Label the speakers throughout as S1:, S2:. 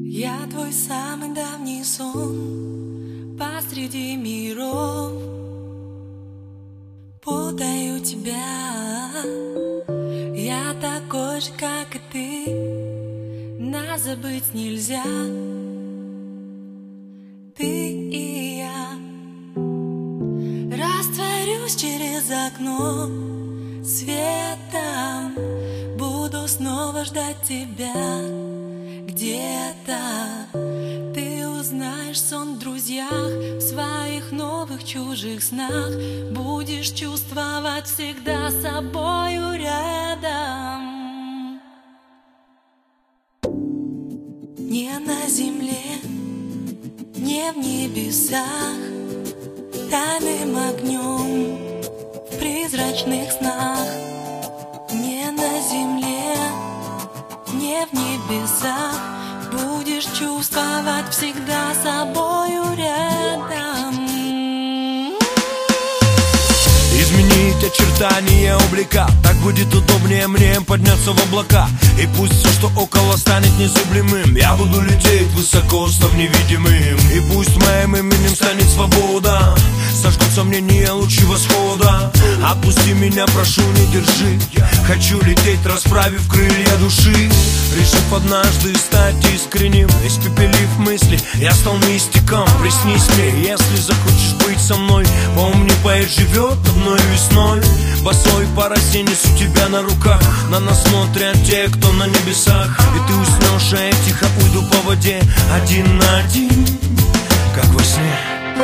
S1: Я твой самый давний сон посреди миров. Путаю тебя. Я такой же, как и ты. Нас забыть нельзя. Ты и я. Растворюсь через окно светом. Буду снова ждать тебя. Где-то ты узнаешь сон в друзьях, в своих новых чужих снах. Будешь чувствовать всегда собою рядом. Не на земле, не в небесах, тайным огнем в призрачных снах. Не на земле, не в небесах, будешь чувствовать всегда собою рядом.
S2: Изменить очертания облика, так будет удобнее мне подняться в облака. И пусть все, что около, станет незыблемым, я буду лететь высоко, став невидимым. И пусть моим именем станет свобода, сожгут сомнения лучи восхода. Отпусти меня, прошу, не держи. Хочу лететь, расправив крылья души. Решив однажды стать искренним, испепелив мысли, я стал мистиком. Приснись мне, если захочешь быть со мной. Помни, поэт живет одной весной. Босой по росе несу тебя на руках. На нас смотрят те, кто на небесах. И ты уснешь, а я тихо уйду по воде, один на один, как во сне.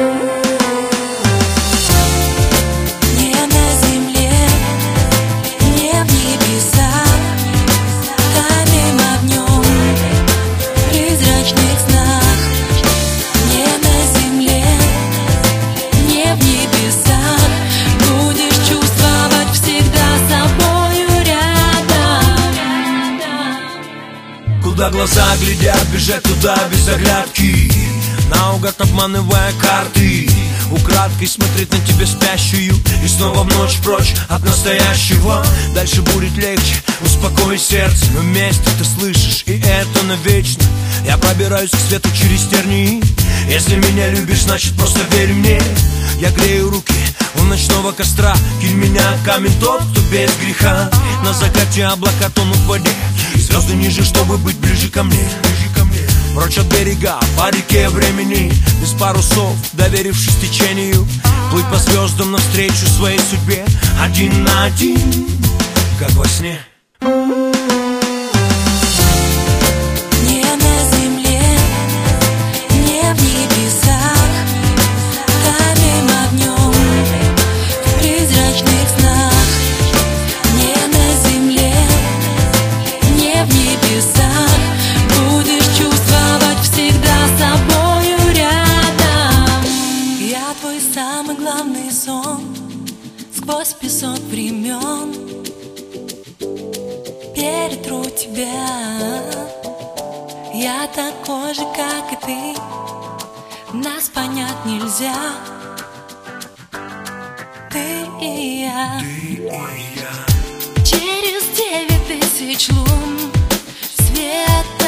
S2: Куда глаза глядят, бежать туда без оглядки, наугад обманывая карты. Украдкой смотреть на тебя спящую и снова в ночь прочь от настоящего. Дальше будет легче, успокой сердце. Мы вместе, ты слышишь, и это навечно. Я пробираюсь к свету через тернии. Если меня любишь, значит просто верь мне. Я грею руки у ночного костра. Кинь меня камень тот, кто без греха. На закате облака тонут в воде, звезды ниже, чтобы быть ближе ко мне. Прочь от берега, по реке времени, без парусов, доверившись течению. Плыть по звездам навстречу своей судьбе, один на один, как во сне.
S1: Самый главный сон сквозь песок времен. Перетру тебя. Я такой же, как и ты. Нас понять нельзя. Ты и я. Через 9000 лун свет